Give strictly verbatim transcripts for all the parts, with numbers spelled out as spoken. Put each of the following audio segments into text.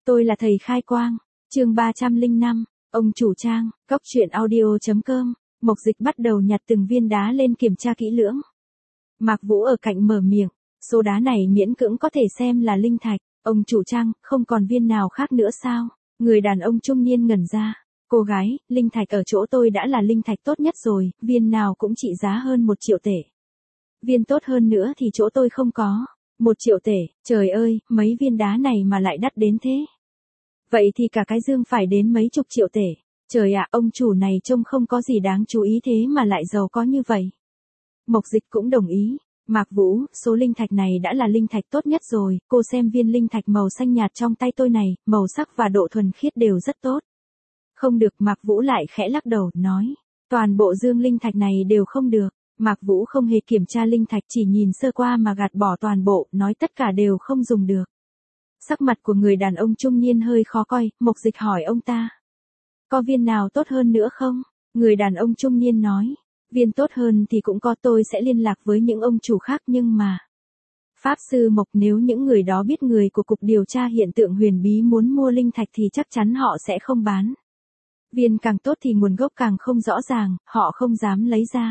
Tôi là thầy khai quang. Chương ba trăm lẻ năm, ông chủ trang, cốc truyện audio.com. Mộc Dịch bắt đầu nhặt từng viên đá lên kiểm tra kỹ lưỡng. Mạc Vũ ở cạnh mở miệng, số đá này miễn cưỡng có thể xem là linh thạch. Ông chủ trang, không còn viên nào khác nữa sao? Người đàn ông trung niên ngẩn ra. Cô gái, linh thạch ở chỗ tôi đã là linh thạch tốt nhất rồi, viên nào cũng trị giá hơn một triệu tệ. Viên tốt hơn nữa thì chỗ tôi không có. Một triệu tệ, trời ơi, mấy viên đá này mà lại đắt đến thế. Vậy thì cả cái dương phải đến mấy chục triệu tệ. Trời ạ, ông chủ này trông không có gì đáng chú ý thế mà lại giàu có như vậy. Mộc Dịch cũng đồng ý. Mạc Vũ, số linh thạch này đã là linh thạch tốt nhất rồi, cô xem viên linh thạch màu xanh nhạt trong tay tôi này, màu sắc và độ thuần khiết đều rất tốt. Không được, Mạc Vũ lại khẽ lắc đầu, nói. Toàn bộ dương linh thạch này đều không được. Mạc Vũ không hề kiểm tra linh thạch, chỉ nhìn sơ qua mà gạt bỏ toàn bộ, nói tất cả đều không dùng được. Sắc mặt của người đàn ông trung niên hơi khó coi, Mộc Dịch hỏi ông ta. Có viên nào tốt hơn nữa không? Người đàn ông trung niên nói. Viên tốt hơn thì cũng có, tôi sẽ liên lạc với những ông chủ khác nhưng mà. Pháp sư Mộc, nếu những người đó biết người của Cục Điều tra Hiện tượng Huyền Bí muốn mua linh thạch thì chắc chắn họ sẽ không bán. Viên càng tốt thì nguồn gốc càng không rõ ràng, họ không dám lấy ra.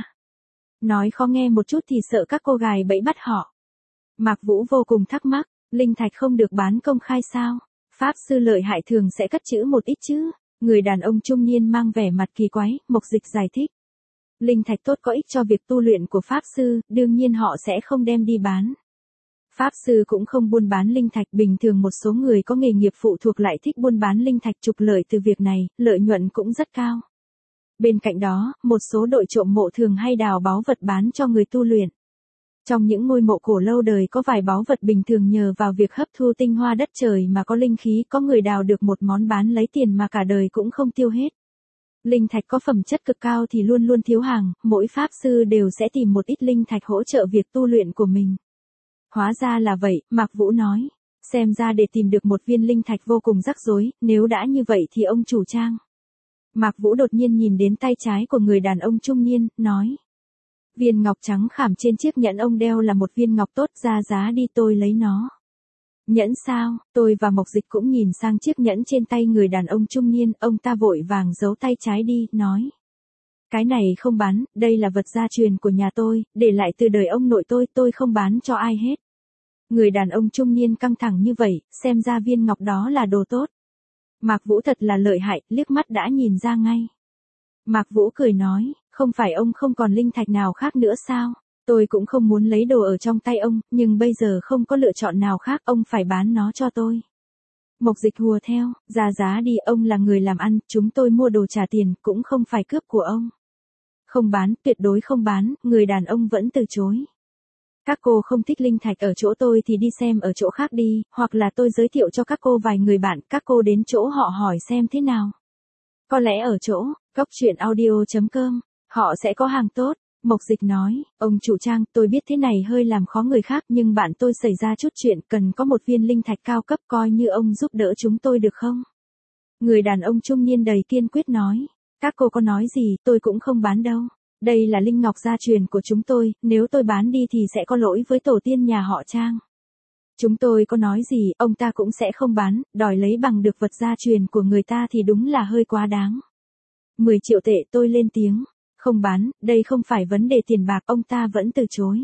Nói khó nghe một chút thì sợ các cô gái bẫy bắt họ. Mạc Vũ vô cùng thắc mắc, linh thạch không được bán công khai sao? Pháp sư lợi hại thường sẽ cất trữ một ít chứ? Người đàn ông trung niên mang vẻ mặt kỳ quái, Mộc Dịch giải thích. Linh thạch tốt có ích cho việc tu luyện của Pháp sư, đương nhiên họ sẽ không đem đi bán. Pháp sư cũng không buôn bán linh thạch, bình thường một số người có nghề nghiệp phụ thuộc lại thích buôn bán linh thạch trục lợi từ việc này, lợi nhuận cũng rất cao. Bên cạnh đó, một số đội trộm mộ thường hay đào báu vật bán cho người tu luyện. Trong những ngôi mộ cổ lâu đời có vài báu vật bình thường nhờ vào việc hấp thu tinh hoa đất trời mà có linh khí, có người đào được một món bán lấy tiền mà cả đời cũng không tiêu hết. Linh thạch có phẩm chất cực cao thì luôn luôn thiếu hàng, mỗi pháp sư đều sẽ tìm một ít linh thạch hỗ trợ việc tu luyện của mình. Hóa ra là vậy, Mạc Vũ nói. Xem ra để tìm được một viên linh thạch vô cùng rắc rối, nếu đã như vậy thì ông chủ trang. Mạc Vũ đột nhiên nhìn đến tay trái của người đàn ông trung niên, nói. Viên ngọc trắng khảm trên chiếc nhẫn ông đeo là một viên ngọc tốt, ra giá đi tôi lấy nó. Nhẫn sao? Tôi và Mộc Dịch cũng nhìn sang chiếc nhẫn trên tay người đàn ông trung niên, ông ta vội vàng giấu tay trái đi, nói. Cái này không bán, đây là vật gia truyền của nhà tôi, để lại từ đời ông nội tôi, tôi không bán cho ai hết. Người đàn ông trung niên căng thẳng như vậy, xem ra viên ngọc đó là đồ tốt. Mạc Vũ thật là lợi hại, liếc mắt đã nhìn ra ngay. Mạc Vũ cười nói, không phải ông không còn linh thạch nào khác nữa sao? Tôi cũng không muốn lấy đồ ở trong tay ông, nhưng bây giờ không có lựa chọn nào khác, ông phải bán nó cho tôi. Mộc Dịch hùa theo, ra giá đi, ông là người làm ăn, chúng tôi mua đồ trả tiền, cũng không phải cướp của ông. Không bán, tuyệt đối không bán, người đàn ông vẫn từ chối. Các cô không thích linh thạch ở chỗ tôi thì đi xem ở chỗ khác đi, hoặc là tôi giới thiệu cho các cô vài người bạn, các cô đến chỗ họ hỏi xem thế nào. Có lẽ ở chỗ, cốc truyện audio.com, họ sẽ có hàng tốt. Mộc Dịch nói, ông chủ trang, tôi biết thế này hơi làm khó người khác nhưng bạn tôi xảy ra chút chuyện, cần có một viên linh thạch cao cấp, coi như ông giúp đỡ chúng tôi được không? Người đàn ông trung niên đầy kiên quyết nói, các cô có nói gì, tôi cũng không bán đâu. Đây là linh ngọc gia truyền của chúng tôi, nếu tôi bán đi thì sẽ có lỗi với tổ tiên nhà họ Trang. Chúng tôi có nói gì, ông ta cũng sẽ không bán, đòi lấy bằng được vật gia truyền của người ta thì đúng là hơi quá đáng. mười triệu tệ, tôi lên tiếng. Không bán, đây không phải vấn đề tiền bạc, ông ta vẫn từ chối.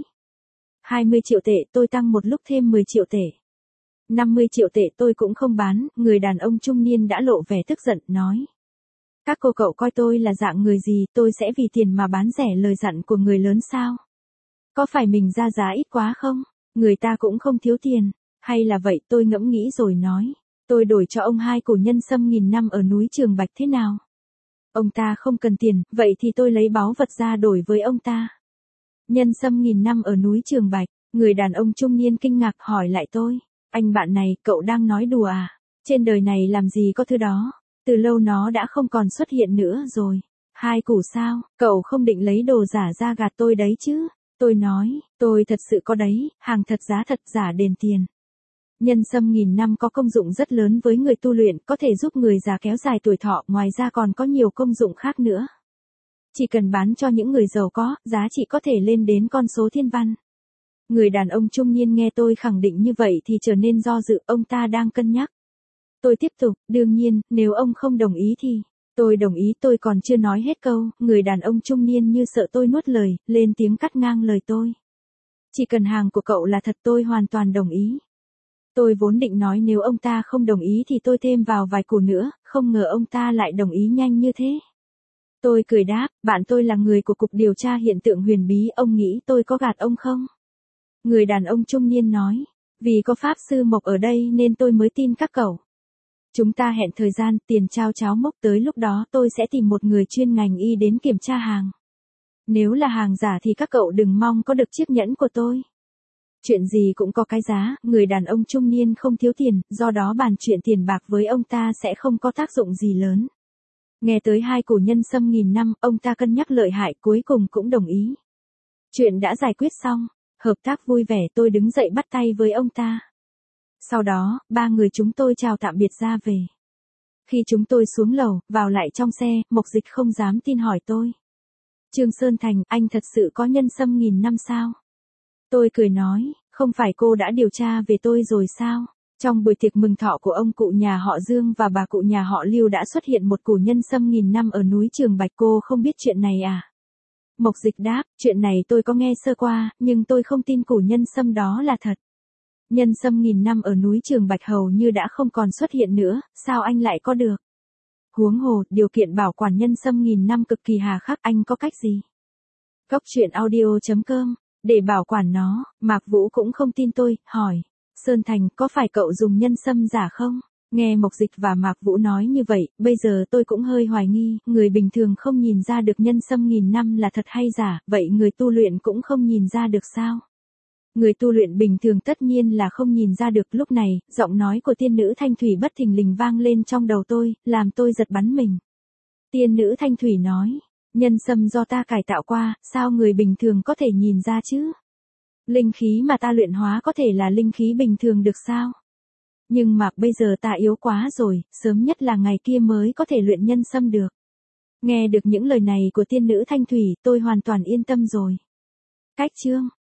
hai mươi triệu tệ, tôi tăng một lúc thêm mười triệu tệ. năm mươi triệu tệ, tôi cũng không bán, người đàn ông trung niên đã lộ vẻ tức giận, nói. Các cô cậu coi tôi là dạng người gì, tôi sẽ vì tiền mà bán rẻ lời dặn của người lớn sao? Có phải mình ra giá ít quá không? Người ta cũng không thiếu tiền. Hay là vậy, tôi ngẫm nghĩ rồi nói. Tôi đổi cho ông hai củ nhân sâm nghìn năm ở núi Trường Bạch thế nào? Ông ta không cần tiền, vậy thì tôi lấy báu vật ra đổi với ông ta. Nhân sâm nghìn năm ở núi Trường Bạch, người đàn ông trung niên kinh ngạc hỏi lại tôi. Anh bạn này, cậu đang nói đùa à? Trên đời này làm gì có thứ đó? Từ lâu nó đã không còn xuất hiện nữa rồi. Hai củ sao, cậu không định lấy đồ giả ra gạt tôi đấy chứ? Tôi nói, tôi thật sự có đấy, hàng thật giá thật, giả đền tiền. Nhân sâm nghìn năm có công dụng rất lớn với người tu luyện, có thể giúp người già kéo dài tuổi thọ, ngoài ra còn có nhiều công dụng khác nữa. Chỉ cần bán cho những người giàu có, giá trị có thể lên đến con số thiên văn. Người đàn ông trung niên nghe tôi khẳng định như vậy thì trở nên do dự, ông ta đang cân nhắc. Tôi tiếp tục, đương nhiên, nếu ông không đồng ý thì... Tôi đồng ý, tôi còn chưa nói hết câu, người đàn ông trung niên như sợ tôi nuốt lời, lên tiếng cắt ngang lời tôi. Chỉ cần hàng của cậu là thật tôi hoàn toàn đồng ý. Tôi vốn định nói nếu ông ta không đồng ý thì tôi thêm vào vài củ nữa, không ngờ ông ta lại đồng ý nhanh như thế. Tôi cười đáp, bạn tôi là người của Cục Điều tra Hiện tượng Huyền Bí, ông nghĩ tôi có gạt ông không? Người đàn ông trung niên nói, vì có Pháp Sư Mộc ở đây nên tôi mới tin các cậu. Chúng ta hẹn thời gian, tiền trao cháo mốc, tới lúc đó tôi sẽ tìm một người chuyên ngành y đến kiểm tra hàng. Nếu là hàng giả thì các cậu đừng mong có được chiếc nhẫn của tôi. Chuyện gì cũng có cái giá, người đàn ông trung niên không thiếu tiền, do đó bàn chuyện tiền bạc với ông ta sẽ không có tác dụng gì lớn. Nghe tới hai củ nhân sâm nghìn năm, ông ta cân nhắc lợi hại cuối cùng cũng đồng ý. Chuyện đã giải quyết xong, hợp tác vui vẻ, tôi đứng dậy bắt tay với ông ta. Sau đó, ba người chúng tôi chào tạm biệt ra về. Khi chúng tôi xuống lầu, vào lại trong xe, Mộc Dịch không dám tin hỏi tôi. Trương Sơn Thành, anh thật sự có nhân sâm nghìn năm sao? Tôi cười nói, không phải cô đã điều tra về tôi rồi sao? Trong buổi tiệc mừng thọ của ông cụ nhà họ Dương và bà cụ nhà họ Lưu đã xuất hiện một củ nhân sâm nghìn năm ở núi Trường Bạch, cô không biết chuyện này à? Mộc Dịch đáp, chuyện này tôi có nghe sơ qua, nhưng tôi không tin củ nhân sâm đó là thật. Nhân sâm nghìn năm ở núi Trường Bạch hầu như đã không còn xuất hiện nữa, sao anh lại có được? Huống hồ, điều kiện bảo quản nhân sâm nghìn năm cực kỳ hà khắc, anh có cách gì? Cốc truyện audio chấm com, để bảo quản nó, Mạc Vũ cũng không tin tôi, hỏi. Sơn Thành, có phải cậu dùng nhân sâm giả không? Nghe Mộc Dịch và Mạc Vũ nói như vậy, bây giờ tôi cũng hơi hoài nghi, người bình thường không nhìn ra được nhân sâm nghìn năm là thật hay giả, vậy người tu luyện cũng không nhìn ra được sao? Người tu luyện bình thường tất nhiên là không nhìn ra được. Lúc này, giọng nói của tiên nữ Thanh Thủy bất thình lình vang lên trong đầu tôi, làm tôi giật bắn mình. Tiên nữ Thanh Thủy nói, nhân sâm do ta cải tạo qua, sao người bình thường có thể nhìn ra chứ? Linh khí mà ta luyện hóa có thể là linh khí bình thường được sao? Nhưng mà bây giờ ta yếu quá rồi, sớm nhất là ngày kia mới có thể luyện nhân sâm được. Nghe được những lời này của tiên nữ Thanh Thủy, tôi hoàn toàn yên tâm rồi. Cách chương